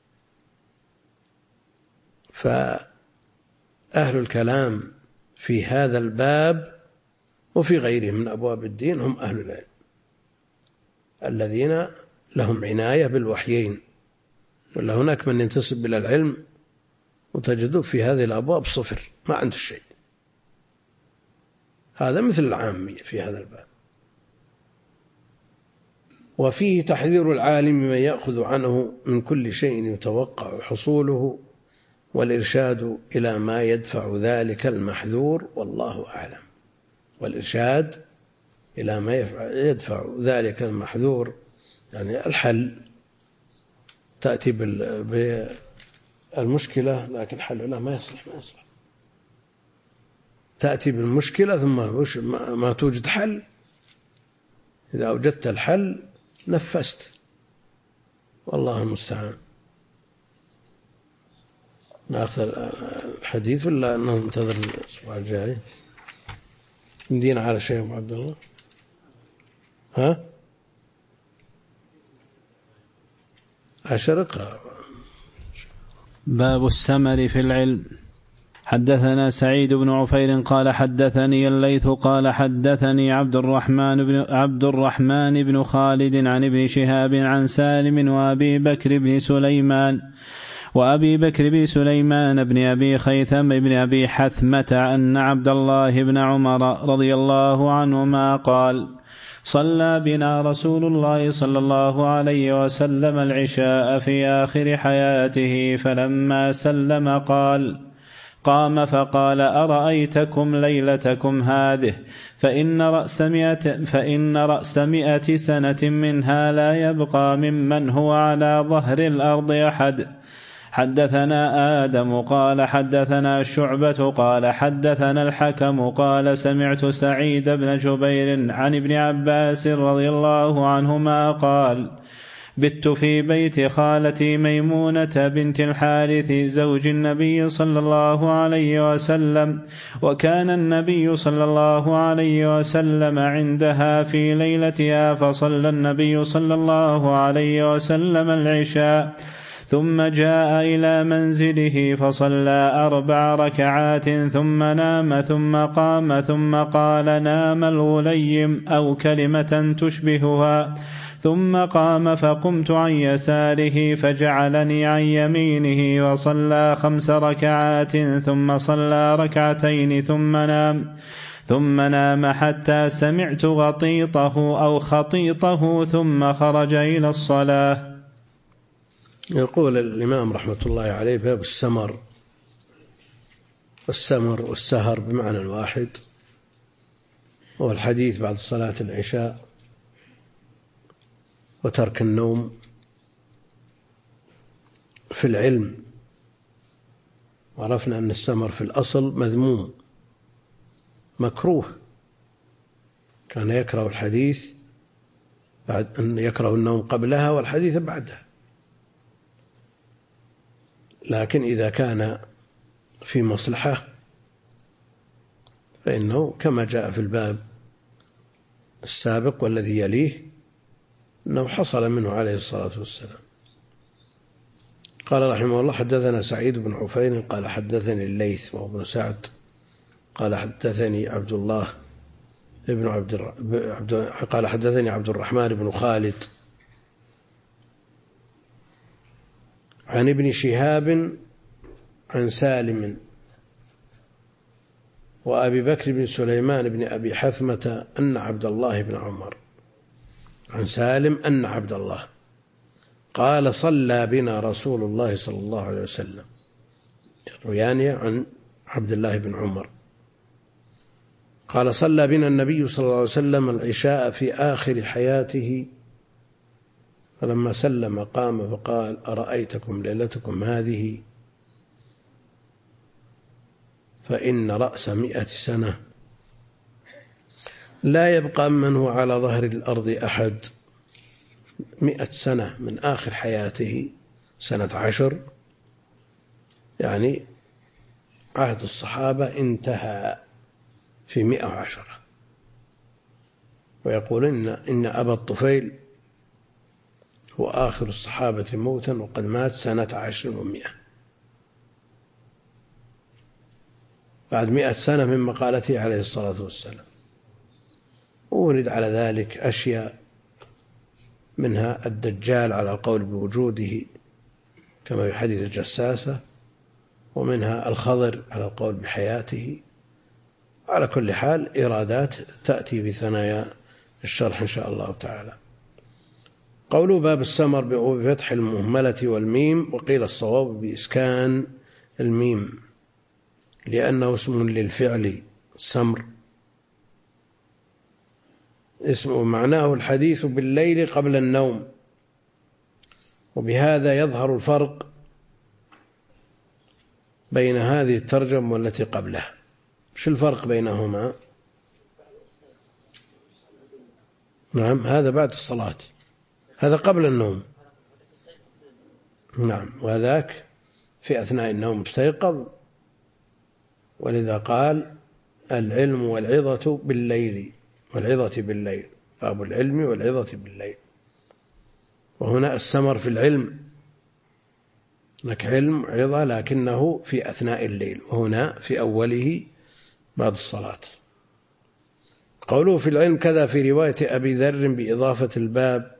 فأهل الكلام في هذا الباب وفي غيره من أبواب الدين هم أهل العلم الذين لهم عناية بالوحيين. ولا هناك من ينتسب إلى العلم وتجدوه في هذه الأبواب صفر، ما عنده شيء. هذا مثل العامي في هذا الباب. وفيه تحذير العالم من يأخذ عنه من كل شيء يتوقع حصوله، والإرشاد إلى ما يدفع ذلك المحذور، والله أعلم. والإرشاد إلى ما يدفع ذلك المحذور، يعني الحل تأتي بالمشكلة لكن حلها ما يصلح. تأتي بالمشكلة ثم ما توجد حل. إذا وجدت الحل نفست، والله المستعان. نأخذ الحديث ولا أنه منتظر الأسبوع الجاي؟ ندينا على شيء أبو عبد الله؟ ها؟ 10 اقرأ. باب السمر في العلم. حدثنا سعيد بن عفير قال حدثني الليث قال حدثني عبد الرحمن بن خالد عن ابن شهاب عن سالم وأبي بكر بن سليمان بن أبي خيثم بن أبي حثمة أن عبد الله بن عمر رضي الله عنهما قال: صلى بنا رسول الله صلى الله عليه وسلم العشاء في آخر حياته، فلما سلم قام فقال: أرأيتكم ليلتكم هذه فإن رأس 100 سنة منها لا يبقى ممن هو على ظهر الأرض أحد حدثنا آدم قال حدثنا شعبة قال حدثنا الحكم قال سمعت سعيد بن جبير عن ابن عباس رضي الله عنهما قال بت في بيت خالتي ميمونة بنت الحارث زوج النبي صلى الله عليه وسلم، وكان النبي صلى الله عليه وسلم عندها في ليلتها، فصلى النبي صلى الله عليه وسلم العشاء ثم جاء إلى منزله فصلى 4 ركعات ثم نام ثم قام ثم قال نام الغليم أو كلمة تشبهها، ثم قام فقمت عن يساره فجعلني عن يمينه وصلى 5 ركعات ثم صلى 2 ركعتين ثم نام حتى سمعت غطيطه أو خطيطه ثم خرج إلى الصلاة. يقول الإمام رحمة الله عليه باب السمر والسهر بمعنى واحد، هو الحديث بعد صلاة العشاء وترك النوم. في العلم عرفنا أن السمر في الأصل مذموم مكروه، كان يكره الحديث بعد أن يكره النوم قبلها والحديث بعدها، لكن إذا كان في مصلحة فإنه كما جاء في الباب السابق والذي يليه أنه حصل منه عليه الصلاة والسلام. قال رحمه الله حدثنا سعيد بن عفير قال حدثني الليث وهو بن سعد قال حدثني عبد الله قال حدثني عبد الرحمن بن خالد عن ابن شهاب عن سالم وأبي بكر بن سليمان بن أبي حثمة أن عبد الله بن عمر، عن سالم أن عبد الله قال صلى بنا رسول الله صلى الله عليه وسلم، رويان عن عبد الله بن عمر قال صلى بنا النبي صلى الله عليه وسلم العشاء في آخر حياته، فلما سلم قام فقال أرأيتكم ليلتكم هذه فإن رأس 100 سنة لا يبقى منه على ظهر الأرض أحد. 100 سنة من آخر حياته، 10 يعني عهد الصحابة انتهى في 110. ويقول إن أبا الطفيل هو آخر الصحابة موتا وقد مات 10 و100، بعد 100 سنة من مقالته عليه الصلاة والسلام. وورد على ذلك أشياء منها الدجال على القول بوجوده كما في حديث الجساسة، ومنها الخضر على القول بحياته. على كل حال إيرادات تأتي بثنايا الشرح إن شاء الله تعالى. قول باب السمر بفتح المهملة والميم، وقيل الصواب بإسكان الميم لأنه اسم للفعل سمر، اسم معناه الحديث بالليل قبل النوم. وبهذا يظهر الفرق بين هذه الترجمة والتي قبلها. شو الفرق بينهما؟ نعم، هذا بعد الصلاة، هذا قبل النوم. نعم، وذاك في أثناء النوم مستيقظ، ولذا قال العلم والعظة بالليل، والعظة بالليل، باب العلم والعظة بالليل. وهنا السمر في العلم، لك علم عظة لكنه في أثناء الليل، وهنا في أوله بعد الصلاة. قوله في العلم كذا في رواية أبي ذر بإضافة الباب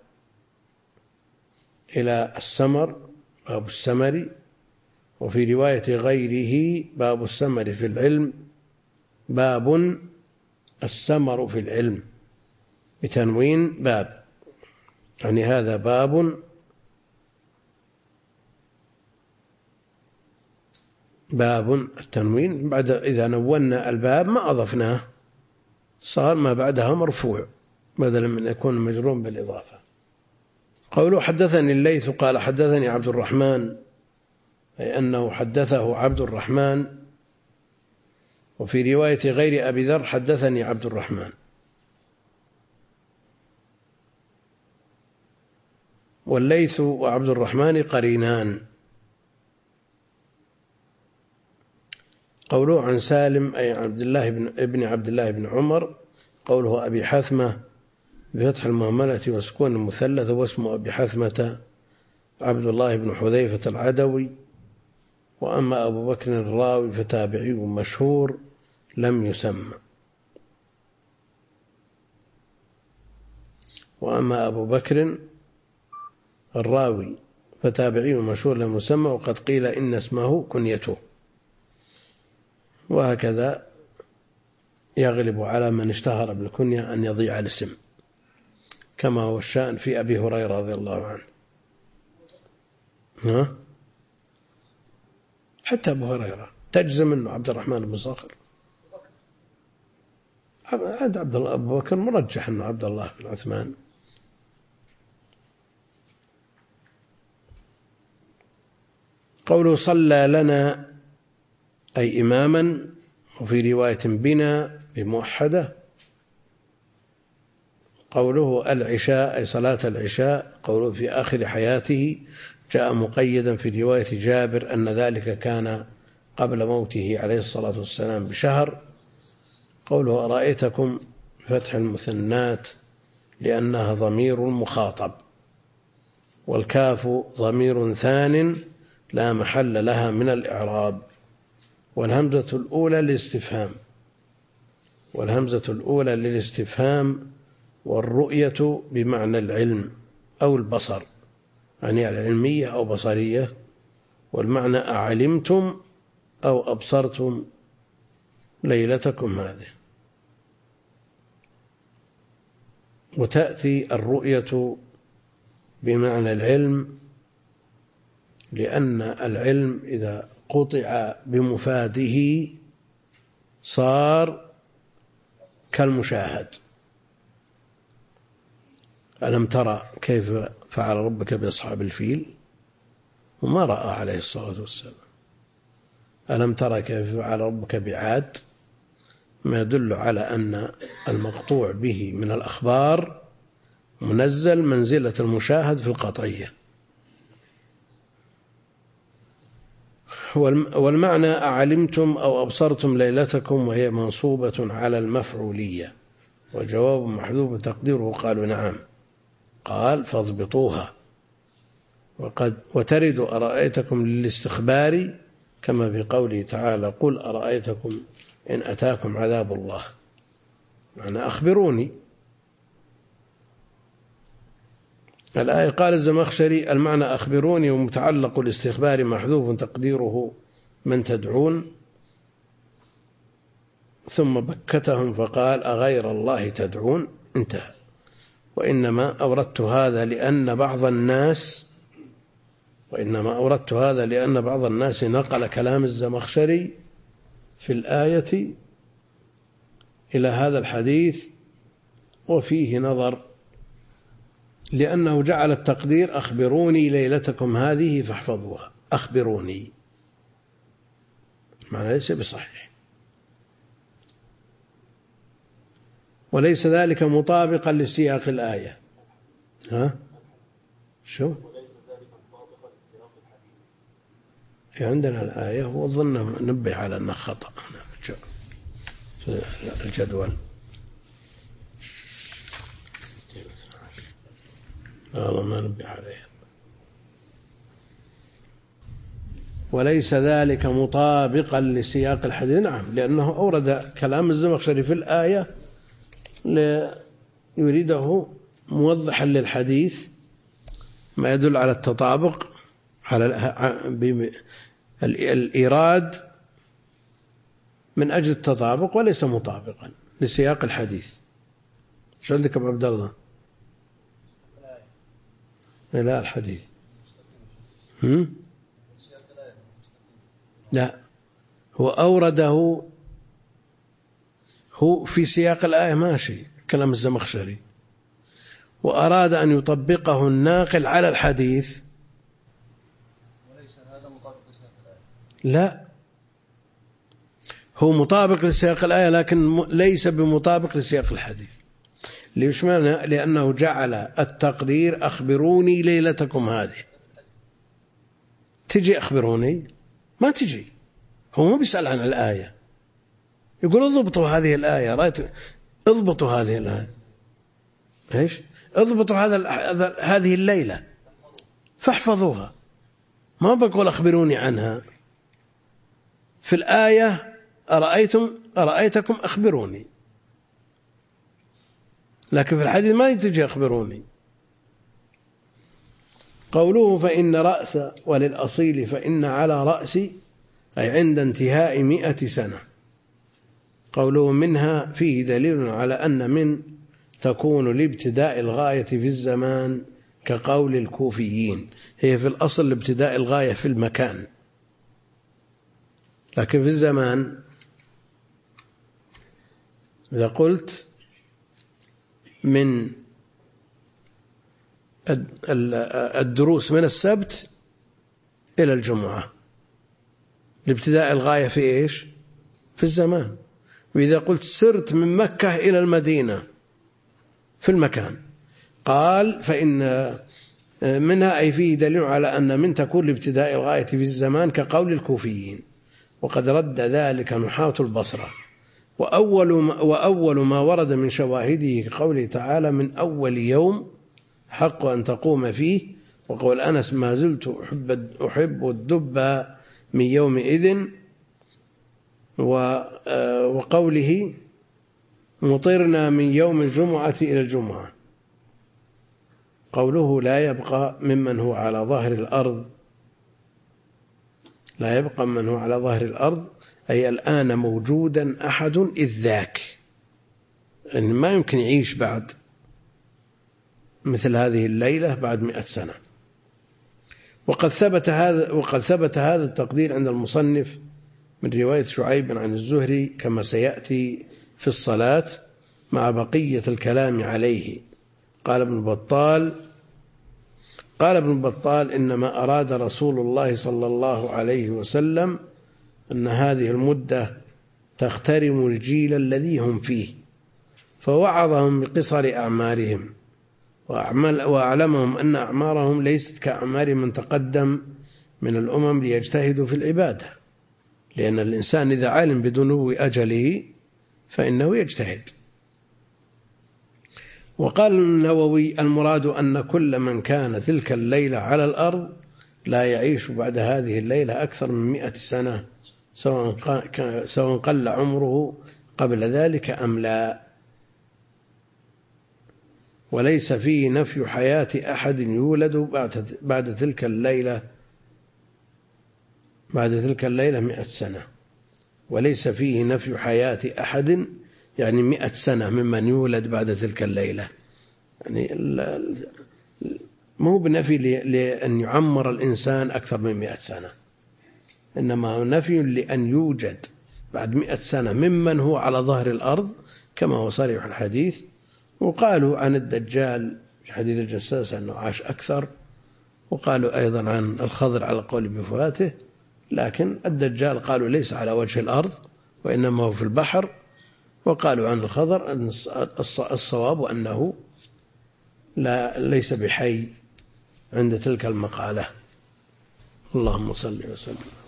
إلى السمر باب السمر، وفي رواية غيره باب السمر في العلم باب السمر في العلم بتنوين باب، يعني هذا باب التنوين بعد إذا نونا الباب ما أضفناه صار ما بعدها مرفوع بدلا من يكون مجرور بالإضافة. قوله حدثني الليث قال حدثني عبد الرحمن أي أنه حدثه عبد الرحمن، وفي رواية غير أبي ذر حدثني عبد الرحمن. والليث وعبد الرحمن قرينان. قوله عن سالم أي عبد الله ابن عبد الله بن عمر، قوله أبي حثمة بفتح المهملة وسكون المثلث، واسمه أبي حثمة عبد الله بن حذيفة العدوي. وأما أبو بكر الراوي فتابعي مشهور لم يسمى. وأما أبو بكر الراوي فتابعي مشهور لم يسمى، وقد قيل إن اسمه كنيته، وهكذا يغلب على من اشتهر بالكنية أن يضيع الاسم، كما هو الشأن في أبي هريرة رضي الله عنه. حتى أبو هريرة تجزم أنه عبد الرحمن بن صخر. عند عبد الله أبو بكر مرجح أنه عبد الله بن عثمان. قوله صلى لنا أي إماما، وفي رواية بنا بموحدة. قوله العشاء أي صلاة العشاء. قوله في آخر حياته جاء مقيدا في رواية جابر أن ذلك كان قبل موته عليه الصلاة والسلام بشهر. قوله أرأيتكم فتح المثنات لأنها ضمير مخاطب، والكاف ضمير ثان لا محل لها من الإعراب، والهمزة الأولى للاستفهام، والرؤية بمعنى العلم أو البصر، يعني العلمية أو بصرية، والمعنى أعلمتم أو أبصرتم ليلتكم هذه. وتأتي الرؤية بمعنى العلم، لأن العلم إذا قطع بمفاده صار كالمشاهد. ألم ترى كيف فعل ربك بأصحاب الفيل؟ وما رأى عليه الصلاة والسلام. ألم ترى كيف فعل ربك بعاد؟ ما يدل على أن المقطوع به من الأخبار منزل منزلة المشاهد في القطعية. والمعنى أعلمتم أو أبصرتم ليلتكم، وهي منصوبة على المفعولية، وجواب محذوف تقديره قالوا نعم. قال فاضبطوها. وترد أرأيتكم للاستخبار، كما في قوله تعالى قل أرأيتكم إن أتاكم عذاب الله، معنى أخبروني. الآية قال الزمخشري المعنى أخبروني، ومتعلق الاستخبار محذوف تقديره من تدعون. ثم بكتهم فقال أغير الله تدعون، انتهى. وإنما أوردت هذا لأن بعض الناس نقل كلام الزمخشري في الآية إلى هذا الحديث، وفيه نظر، لأنه جعل التقدير أخبروني ليلتكم هذه فاحفظوها. أخبروني معنى ليس بصحيح، وليس ذلك مطابقا لسياق الآية. شو عندنا الآية، وظن نبه على أنه خطأ في الجدول. لا ما نبه عليه. وليس ذلك مطابقا لسياق الحديث، نعم، لأنه أورد كلام الزمخشري في الآية ليريده موضحا للحديث، ما يدل على التطابق، على الإيراد من أجل التطابق، وليس مطابقا لسياق الحديث. شو عندك أبو عبد الله؟ لا الحديث لا، هو أورده هو في سياق الآية ماشي كلام الزمخشري، وأراد أن يطبقه الناقل على الحديث. وليس هذا مطابق لسياق لا، هو مطابق لسياق الآية لكن ليس بمطابق لسياق الحديث. ليش معنى؟ لأنه جعل التقدير أخبروني ليلتكم هذه. تجي أخبروني؟ ما تجي، هو ما بيسأل عن الآية، يقول اضبطوا هذه الآية، رأيت اضبطوا هذه الآية، ايش؟ اضبطوا هذه الليلة فاحفظوها، ما بقول أخبروني عنها. في الآية أرأيتكم أخبروني، لكن في الحديث ما تجي أخبروني. قوله فإن رأس وللأصيل فإن على رأسي، أي عند انتهاء 100 سنة. قوله منها فيه دليل على أن من تكون لابتداء الغاية في الزمان كقول الكوفيين. هي في الأصل لابتداء الغاية في المكان، لكن في الزمان إذا قلت من الدروس من السبت إلى الجمعة، لابتداء الغاية في إيش؟ في الزمان. وإذا قلت سرت من مكة إلى المدينة في المكان، قال فإن منها أي فيه دليل على أن من تكون لابتداء الغاية في الزمان كقول الكوفيين، وقد رد ذلك نحاة البصرة. وأول ما ورد من شواهده كقوله تعالى من أول يوم حق أن تقوم فيه، وقول أنس ما زلت أحب الدب من يومئذ، وقوله مطرنا من يوم الجمعة إلى الجمعة. قوله لا يبقى ممن هو على ظهر الأرض، لا يبقى من هو على ظهر الأرض أي الآن موجودا أحد إذ ذاك، يعني ما يمكن يعيش بعد مثل هذه الليلة بعد 100 سنة. وقد ثبت هذا التقدير عند المصنف من رواية شعيب عن الزهري كما سيأتي في الصلاة مع بقية الكلام عليه. قال ابن بطال إنما أراد رسول الله صلى الله عليه وسلم أن هذه المدة تخترم الجيل الذي هم فيه، فوعظهم بقصر أعمارهم وأعلمهم أن أعمارهم ليست كأعمار من تقدم من الأمم ليجتهدوا في العبادة، لأن الإنسان إذا علم بدنو أجله فإنه يجتهد. وقال النووي المراد أن كل من كان تلك الليلة على الأرض لا يعيش بعد هذه الليلة أكثر من 100 سنة، سواء قل عمره قبل ذلك أم لا. وليس فيه نفي حياة أحد يولد بعد تلك الليلة 100 سنة، وليس فيه نفي حياة أحد يعني 100 سنة ممن يولد بعد تلك الليلة، يعني مو بنفي لأن يعمر الإنسان أكثر من 100 سنة، إنما هو نفي لأن يوجد بعد 100 سنة ممن هو على ظهر الأرض كما هو صريح الحديث. وقالوا عن الدجال في حديث الجساس أنه عاش أكثر، وقالوا أيضا عن الخضر على قول بفواته، لكن الدجال قالوا ليس على وجه الأرض وإنما هو في البحر، وقالوا عن الخضر أن الصواب أنه ليس بحي عند تلك المقالة. اللهم صل وسلم.